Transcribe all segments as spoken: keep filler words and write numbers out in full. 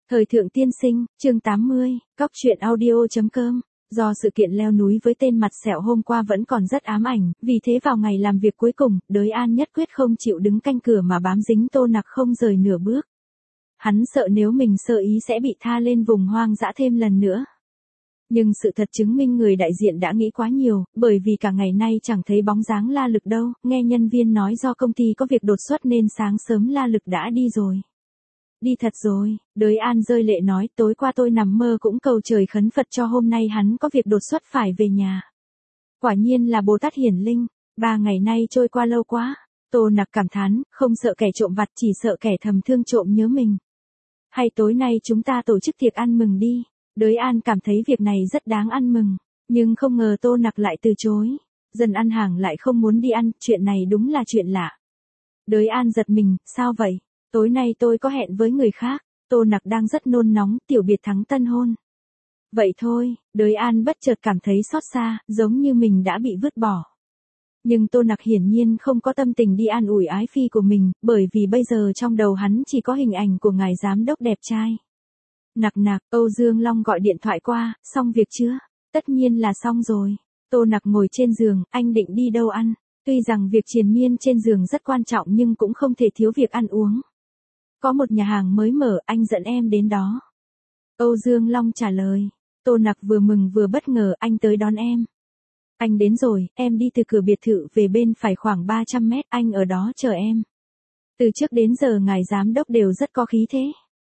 Thời thượng tiên sinh, chương tám mươi, cóc truyện audio.com. Do sự kiện leo núi với tên mặt sẹo hôm qua vẫn còn rất ám ảnh, vì thế vào ngày làm việc cuối cùng, Đới An nhất quyết không chịu đứng canh cửa mà bám dính Tô Nặc không rời nửa bước. Hắn sợ nếu mình sơ ý sẽ bị tha lên vùng hoang dã thêm lần nữa. Nhưng sự thật chứng minh người đại diện đã nghĩ quá nhiều, bởi vì cả ngày nay chẳng thấy bóng dáng La Lực đâu, nghe nhân viên nói do công ty có việc đột xuất nên sáng sớm La Lực đã đi rồi. Đi thật rồi, Đới An rơi lệ nói, tối qua tôi nằm mơ cũng cầu trời khấn Phật cho hôm nay hắn có việc đột xuất phải về nhà. Quả nhiên là Bồ Tát hiển linh, ba ngày nay trôi qua lâu quá. Tô Nặc cảm thán, không sợ kẻ trộm vặt chỉ sợ kẻ thầm thương trộm nhớ mình. Hay tối nay chúng ta tổ chức tiệc ăn mừng đi. Đới An cảm thấy việc này rất đáng ăn mừng, nhưng không ngờ Tô Nặc lại từ chối. Dân ăn hàng lại không muốn đi ăn, chuyện này đúng là chuyện lạ. Đới An giật mình, sao vậy? Tối nay tôi có hẹn với người khác. Tô Nặc đang rất nôn nóng, tiểu biệt thắng tân hôn. Vậy thôi, Đới An bất chợt cảm thấy xót xa, giống như mình đã bị vứt bỏ. Nhưng Tô Nặc hiển nhiên không có tâm tình đi an ủi ái phi của mình, bởi vì bây giờ trong đầu hắn chỉ có hình ảnh của ngài giám đốc đẹp trai. Nặc nặc, Âu Dương Long gọi điện thoại qua, xong việc chưa? Tất nhiên là xong rồi. Tô Nặc ngồi trên giường, anh định đi đâu ăn? Tuy rằng việc triền miên trên giường rất quan trọng nhưng cũng không thể thiếu việc ăn uống. Có một nhà hàng mới mở, anh dẫn em đến đó. Âu Dương Long trả lời. Tô Nặc vừa mừng vừa bất ngờ, anh tới đón em. Anh đến rồi, em đi từ cửa biệt thự về bên phải khoảng ba trăm mét, anh ở đó chờ em. Từ trước đến giờ ngài giám đốc đều rất có khí thế.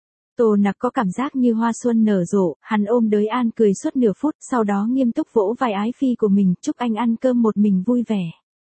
Tô Nặc có cảm giác như hoa xuân nở rộ, hắn ôm Đới An cười suốt nửa phút, sau đó nghiêm túc vỗ vai ái phi của mình, chúc anh ăn cơm một mình vui vẻ.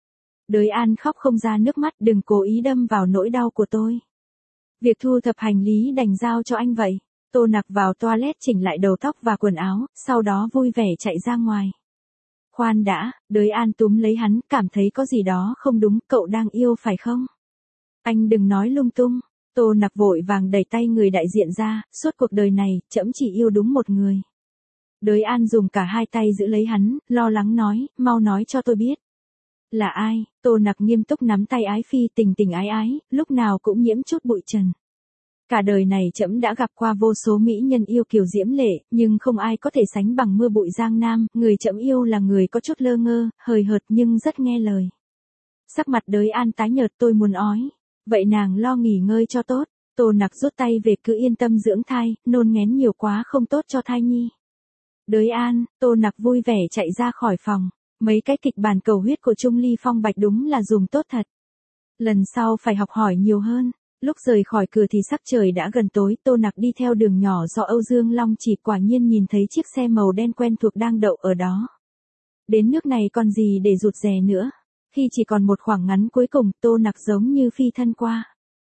Đới An khóc không ra nước mắt, đừng cố ý đâm vào nỗi đau của tôi. Việc thu thập hành lý đành giao cho anh vậy. Tô Nặc vào toilet chỉnh lại đầu tóc và quần áo, sau đó vui vẻ chạy ra ngoài. Khoan đã, Đới An túm lấy hắn, cảm thấy có gì đó không đúng, cậu đang yêu phải không? Anh đừng nói lung tung. Tô Nặc vội vàng đẩy tay người đại diện ra, suốt cuộc đời này, trẫm chỉ yêu đúng một người. Đới An dùng cả hai tay giữ lấy hắn, lo lắng nói, mau nói cho tôi biết. Là ai? Tô Nặc nghiêm túc nắm tay ái phi tình tình ái ái, lúc nào cũng nhiễm chút bụi trần. Cả đời này trẫm đã gặp qua vô số mỹ nhân yêu kiều diễm lệ, nhưng không ai có thể sánh bằng mưa bụi giang nam, người trẫm yêu là người có chút lơ ngơ, hời hợt nhưng rất nghe lời. Sắc mặt Đới An tái nhợt, tôi muốn ói. Vậy nàng lo nghỉ ngơi cho tốt. Tô Nặc rút tay về, cứ yên tâm dưỡng thai, nôn nghén nhiều quá không tốt cho thai nhi. Đới An, Tô Nặc vui vẻ chạy ra khỏi phòng. Mấy cái kịch bản cầu huyết của Trung Ly Phong Bạch đúng là dùng tốt thật. Lần sau phải học hỏi nhiều hơn. Lúc rời khỏi cửa thì sắc trời đã gần tối, Tô Nặc đi theo đường nhỏ do Âu Dương Long chỉ, quả nhiên nhìn thấy chiếc xe màu đen quen thuộc đang đậu ở đó. Đến nước này còn gì để rụt rè nữa. Khi chỉ còn một khoảng ngắn cuối cùng, Tô Nặc giống như phi thân qua.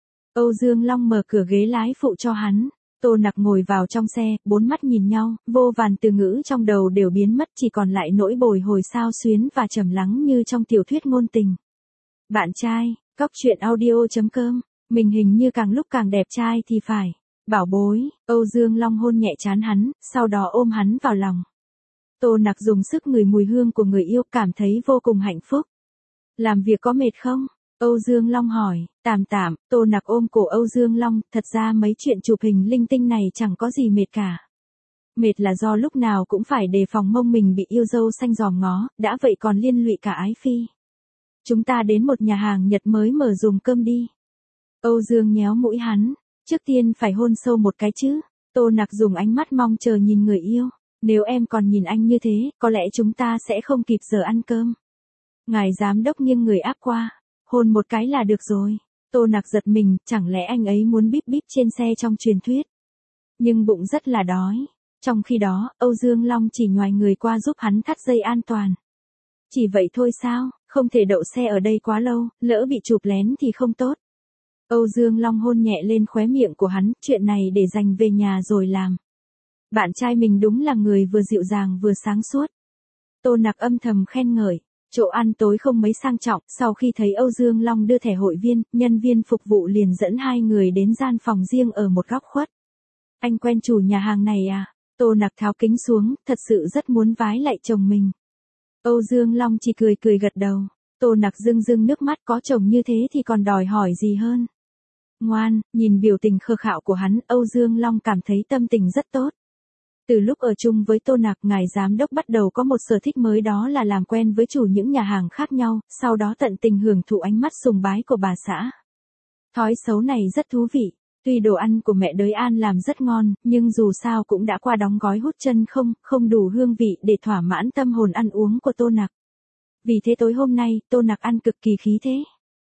Âu Dương Long mở cửa ghế lái phụ cho hắn. Tô Nặc ngồi vào trong xe, bốn mắt nhìn nhau, vô vàn từ ngữ trong đầu đều biến mất, chỉ còn lại nỗi bồi hồi xao xuyến và trầm lắng như trong tiểu thuyết ngôn tình. Bạn trai, cóc truyện audio.com, mình hình như càng lúc càng đẹp trai thì phải. Bảo bối, Âu Dương Long hôn nhẹ trán hắn, sau đó ôm hắn vào lòng. Tô Nặc dùng sức ngửi mùi hương của người yêu, cảm thấy vô cùng hạnh phúc. Làm việc có mệt không? Âu Dương Long hỏi. Tạm tạm. Tô Nặc ôm cổ Âu Dương Long, thật ra mấy chuyện chụp hình linh tinh này chẳng có gì mệt cả. Mệt là do lúc nào cũng phải đề phòng mông mình bị yêu dâu xanh giòm ngó, đã vậy còn liên lụy cả ái phi. Chúng ta đến một nhà hàng Nhật mới mở dùng cơm đi. Âu Dương nhéo mũi hắn. Trước tiên phải hôn sâu một cái chứ. Tô Nặc dùng ánh mắt mong chờ nhìn người yêu. Nếu em còn nhìn anh như thế, có lẽ chúng ta sẽ không kịp giờ ăn cơm. Ngài giám đốc nghiêng người áp qua. Hôn một cái là được rồi. Tô Nặc giật mình, chẳng lẽ anh ấy muốn bíp bíp trên xe trong truyền thuyết. Nhưng bụng rất là đói. Trong khi đó, Âu Dương Long chỉ nhoài người qua giúp hắn thắt dây an toàn. Chỉ vậy thôi sao, không thể đậu xe ở đây quá lâu, lỡ bị chụp lén thì không tốt. Âu Dương Long hôn nhẹ lên khóe miệng của hắn, chuyện này để dành về nhà rồi làm. Bạn trai mình đúng là người vừa dịu dàng vừa sáng suốt. Tô Nặc âm thầm khen ngợi. Chỗ ăn tối không mấy sang trọng, sau khi thấy Âu Dương Long đưa thẻ hội viên, nhân viên phục vụ liền dẫn hai người đến gian phòng riêng ở một góc khuất. Anh quen chủ nhà hàng này à? Tô Nặc tháo kính xuống, thật sự rất muốn vái lại chồng mình. Âu Dương Long chỉ cười cười gật đầu. Tô Nặc rưng rưng nước mắt, có chồng như thế thì còn đòi hỏi gì hơn. Ngoan, nhìn biểu tình khờ khạo của hắn, Âu Dương Long cảm thấy tâm tình rất tốt. Từ lúc ở chung với Tô Nặc, ngài giám đốc bắt đầu có một sở thích mới, đó là làm quen với chủ những nhà hàng khác nhau, sau đó tận tình hưởng thụ ánh mắt sùng bái của bà xã. Thói xấu này rất thú vị. Tuy đồ ăn của mẹ Đới An làm rất ngon, nhưng dù sao cũng đã qua đóng gói hút chân không, không đủ hương vị để thỏa mãn tâm hồn ăn uống của Tô Nặc. Vì thế tối hôm nay, Tô Nặc ăn cực kỳ khí thế.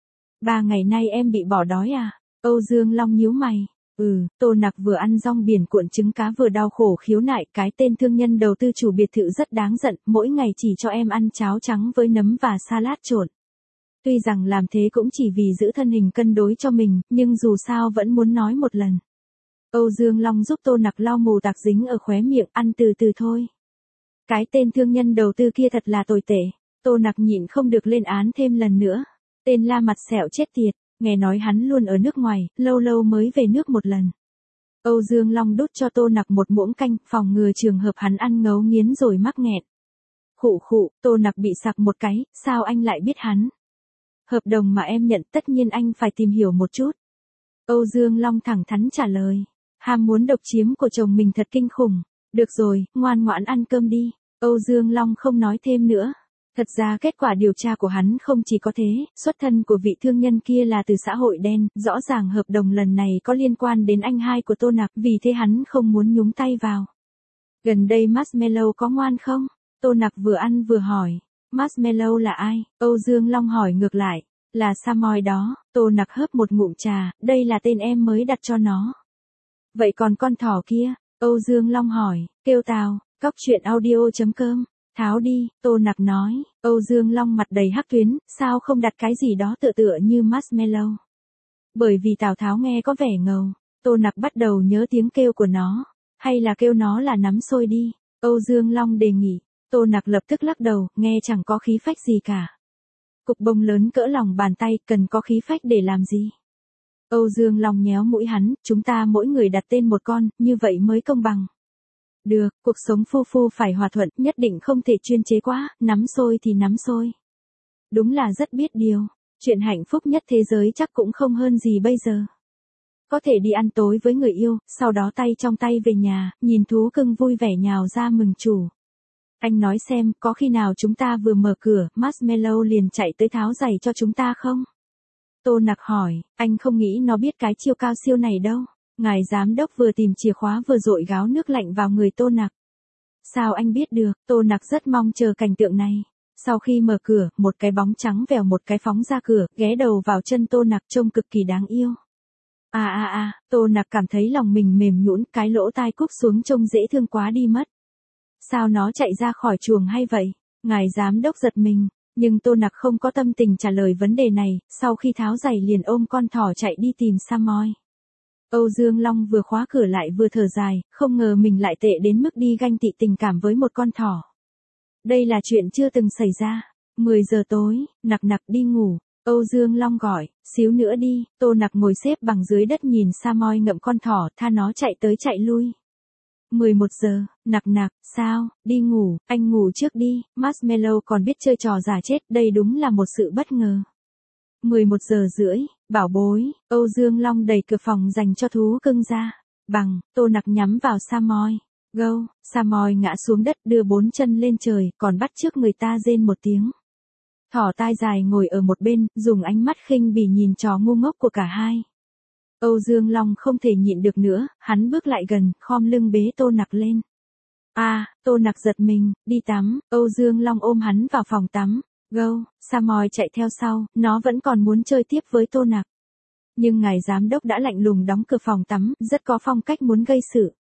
Ba ngày nay em bị bỏ đói à? Âu Dương Long nhíu mày. Ừ, Tô Nặc vừa ăn rong biển cuộn trứng cá vừa đau khổ khiếu nại, cái tên thương nhân đầu tư chủ biệt thự rất đáng giận, mỗi ngày chỉ cho em ăn cháo trắng với nấm và salad trộn. Tuy rằng làm thế cũng chỉ vì giữ thân hình cân đối cho mình, nhưng dù sao vẫn muốn nói một lần. Âu Dương Long giúp Tô Nặc lau mù tạc dính ở khóe miệng, ăn từ từ thôi. Cái tên thương nhân đầu tư kia thật là tồi tệ. Tô Nặc nhịn không được lên án thêm lần nữa. Tên la mặt sẹo chết tiệt, nghe nói hắn luôn ở nước ngoài, lâu lâu mới về nước một lần. Âu Dương Long đút cho Tô Nặc một muỗng canh, phòng ngừa trường hợp hắn ăn ngấu nghiến rồi mắc nghẹn. Khụ khụ, Tô Nặc bị sặc một cái, sao anh lại biết hắn? Hợp đồng mà em nhận tất nhiên anh phải tìm hiểu một chút. Âu Dương Long thẳng thắn trả lời. Ham muốn độc chiếm của chồng mình thật kinh khủng. Được rồi, ngoan ngoãn ăn cơm đi. Âu Dương Long không nói thêm nữa. Thật ra kết quả điều tra của hắn không chỉ có thế, xuất thân của vị thương nhân kia là từ xã hội đen, rõ ràng hợp đồng lần này có liên quan đến anh hai của Tô Nặc, vì thế hắn không muốn nhúng tay vào. Gần đây Marshmallow có ngoan không? Tô Nặc vừa ăn vừa hỏi. Marshmallow là ai? Âu Dương Long hỏi ngược lại. Là Samoy đó. Tô Nặc hớp một ngụm trà, đây là tên em mới đặt cho nó. Vậy còn con thỏ kia? Âu Dương Long hỏi, kêu tào, cóc truyện audio chấm com. Tháo đi, Tô Nặc nói. Âu Dương Long mặt đầy hắc tuyến, sao không đặt cái gì đó tựa tựa như Marshmallow? Bởi vì Tào Tháo nghe có vẻ ngầu. Tô Nặc bắt đầu nhớ tiếng kêu của nó. Hay là kêu nó là nắm xôi đi? Âu Dương Long đề nghị. Tô Nặc lập tức lắc đầu, nghe chẳng có khí phách gì cả. Cục bông lớn cỡ lòng bàn tay, cần có khí phách để làm gì? Âu Dương Long nhéo mũi hắn, chúng ta mỗi người đặt tên một con, như vậy mới công bằng. Được, cuộc sống phu phu phải hòa thuận, nhất định không thể chuyên chế quá, nắm xôi thì nắm xôi. Đúng là rất biết điều, chuyện hạnh phúc nhất thế giới chắc cũng không hơn gì bây giờ. Có thể đi ăn tối với người yêu, sau đó tay trong tay về nhà, nhìn thú cưng vui vẻ nhào ra mừng chủ. Anh nói xem, có khi nào chúng ta vừa mở cửa, Marshmallow liền chạy tới tháo giày cho chúng ta không? Tô Nặc hỏi, anh không nghĩ nó biết cái chiêu cao siêu này đâu. Ngài giám đốc vừa tìm chìa khóa vừa dội gáo nước lạnh vào người Tô Nặc. Sao anh biết được? Tô Nặc rất mong chờ cảnh tượng này. Sau khi mở cửa, một cái bóng trắng vèo một cái phóng ra cửa, ghé đầu vào chân Tô Nặc trông cực kỳ đáng yêu. À à à, Tô Nặc cảm thấy lòng mình mềm nhũn, cái lỗ tai cúp xuống trông dễ thương quá đi mất. Sao nó chạy ra khỏi chuồng hay vậy? Ngài giám đốc giật mình, nhưng Tô Nặc không có tâm tình trả lời vấn đề này, sau khi tháo giày liền ôm con thỏ chạy đi tìm Samoy. Âu Dương Long vừa khóa cửa lại vừa thở dài, không ngờ mình lại tệ đến mức đi ganh tị tình cảm với một con thỏ. Đây là chuyện chưa từng xảy ra. mười giờ tối, Nặc Nặc đi ngủ. Âu Dương Long gọi, xíu nữa đi. Tô Nặc ngồi xếp bằng dưới đất nhìn Samoy ngậm con thỏ, tha nó chạy tới chạy lui. mười một giờ, Nặc Nặc, sao, đi ngủ, anh ngủ trước đi. Marshmallow còn biết chơi trò giả chết, đây đúng là một sự bất ngờ. mười một giờ rưỡi, bảo bối, Âu Dương Long đẩy cửa phòng dành cho thú cưng ra. Bằng, Tô Nặc nhắm vào Samoy. Gâu, Samoy ngã xuống đất đưa bốn chân lên trời, còn bắt chước người ta rên một tiếng. Thỏ tai dài ngồi ở một bên, dùng ánh mắt khinh bỉ nhìn trò ngu ngốc của cả hai. Âu Dương Long không thể nhịn được nữa, hắn bước lại gần, khom lưng bế Tô Nặc lên. À, Tô Nặc giật mình, đi tắm, Âu Dương Long ôm hắn vào phòng tắm. Gâu, Samoy chạy theo sau, nó vẫn còn muốn chơi tiếp với Tô Nặc. Nhưng ngài giám đốc đã lạnh lùng đóng cửa phòng tắm, rất có phong cách muốn gây sự.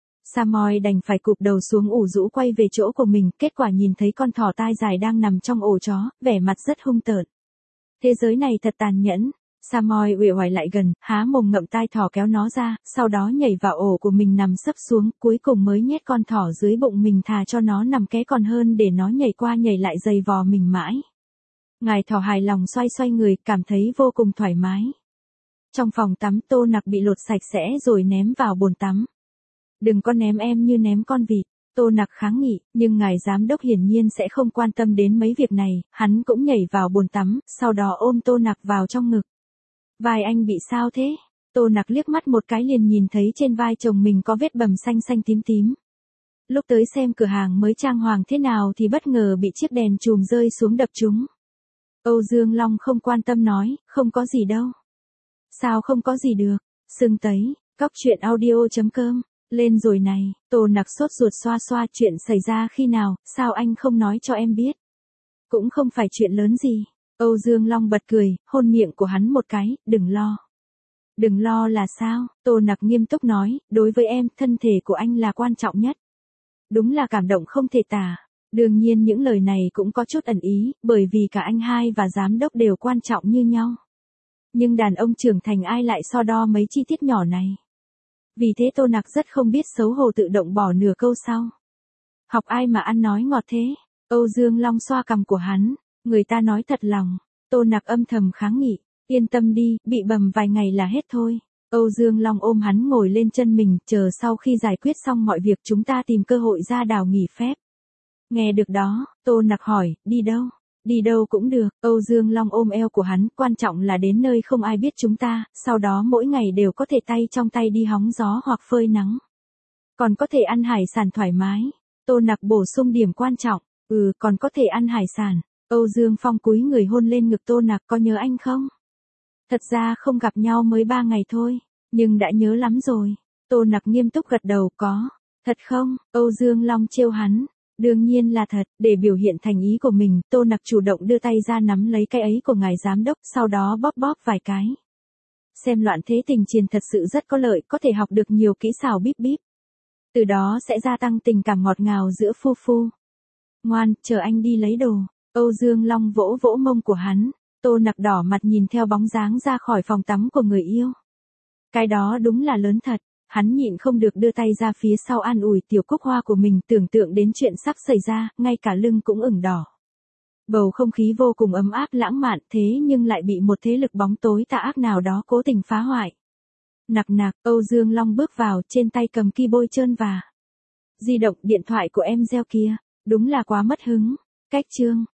Samoy đành phải cụp đầu xuống ủ rũ quay về chỗ của mình, kết quả nhìn thấy con thỏ tai dài đang nằm trong ổ chó, vẻ mặt rất hung tợn. Thế giới này thật tàn nhẫn. Samoy uể oải lại gần, há mồm ngậm tai thỏ kéo nó ra, sau đó nhảy vào ổ của mình nằm sấp xuống, cuối cùng mới nhét con thỏ dưới bụng mình thà cho nó nằm ké còn hơn để nó nhảy qua nhảy lại giày vò mình mãi. Ngài thỏ hài lòng xoay xoay người, cảm thấy vô cùng thoải mái. Trong phòng tắm Tô Nặc bị lột sạch sẽ rồi ném vào bồn tắm. Đừng có ném em như ném con vịt. Tô Nặc kháng nghị, nhưng ngài giám đốc hiển nhiên sẽ không quan tâm đến mấy việc này, hắn cũng nhảy vào bồn tắm, sau đó ôm Tô Nặc vào trong ngực. Vai anh bị sao thế? Tô Nặc liếc mắt một cái liền nhìn thấy trên vai chồng mình có vết bầm xanh xanh tím tím. Lúc tới xem cửa hàng mới trang hoàng thế nào thì bất ngờ bị chiếc đèn chùm rơi xuống đập trúng. Âu Dương Long không quan tâm nói, không có gì đâu. Sao không có gì được, sưng tấy, cóc truyện audio chấm com, lên rồi này, Tô Nặc sốt ruột xoa xoa chuyện xảy ra khi nào, sao anh không nói cho em biết. Cũng không phải chuyện lớn gì, Âu Dương Long bật cười, hôn miệng của hắn một cái, đừng lo. Đừng lo là sao, Tô Nặc nghiêm túc nói, đối với em, thân thể của anh là quan trọng nhất. Đúng là cảm động không thể tả. Đương nhiên những lời này cũng có chút ẩn ý, bởi vì cả anh hai và giám đốc đều quan trọng như nhau. Nhưng đàn ông trưởng thành ai lại so đo mấy chi tiết nhỏ này. Vì thế Tô Nặc rất không biết xấu hổ tự động bỏ nửa câu sau. Học ai mà ăn nói ngọt thế? Âu Dương Long xoa cằm của hắn, người ta nói thật lòng. Tô Nặc âm thầm kháng nghị, yên tâm đi, bị bầm vài ngày là hết thôi. Âu Dương Long ôm hắn ngồi lên chân mình, chờ sau khi giải quyết xong mọi việc chúng ta tìm cơ hội ra đảo nghỉ phép. Nghe được đó, Tô Nặc hỏi, đi đâu? Đi đâu cũng được, Âu Dương Long ôm eo của hắn, quan trọng là đến nơi không ai biết chúng ta, sau đó mỗi ngày đều có thể tay trong tay đi hóng gió hoặc phơi nắng. Còn có thể ăn hải sản thoải mái. Tô Nặc bổ sung điểm quan trọng, ừ còn có thể ăn hải sản. Âu Dương Phong cúi người hôn lên ngực Tô Nặc, có nhớ anh không? Thật ra không gặp nhau mới ba ngày thôi, nhưng đã nhớ lắm rồi. Tô Nặc nghiêm túc gật đầu, có. Thật không? Âu Dương Long trêu hắn. Đương nhiên là thật, để biểu hiện thành ý của mình, Tô Nặc chủ động đưa tay ra nắm lấy cái ấy của ngài giám đốc, sau đó bóp bóp vài cái. Xem loạn thế tình chiền thật sự rất có lợi, có thể học được nhiều kỹ xảo bíp bíp. Từ đó sẽ gia tăng tình cảm ngọt ngào giữa phu phu. Ngoan, chờ anh đi lấy đồ. Âu Dương Long vỗ vỗ mông của hắn. Tô Nặc đỏ mặt nhìn theo bóng dáng ra khỏi phòng tắm của người yêu. Cái đó đúng là lớn thật. Hắn nhịn không được đưa tay ra phía sau an ủi tiểu cúc hoa của mình, tưởng tượng đến chuyện sắp xảy ra, ngay cả lưng cũng ửng đỏ. Bầu không khí vô cùng ấm áp lãng mạn, thế nhưng lại bị một thế lực bóng tối tà ác nào đó cố tình phá hoại. Nặc nặc, Âu Dương Long bước vào, trên tay cầm keyboard trơn và. Di động điện thoại của em reo kia, đúng là quá mất hứng. Cách chương.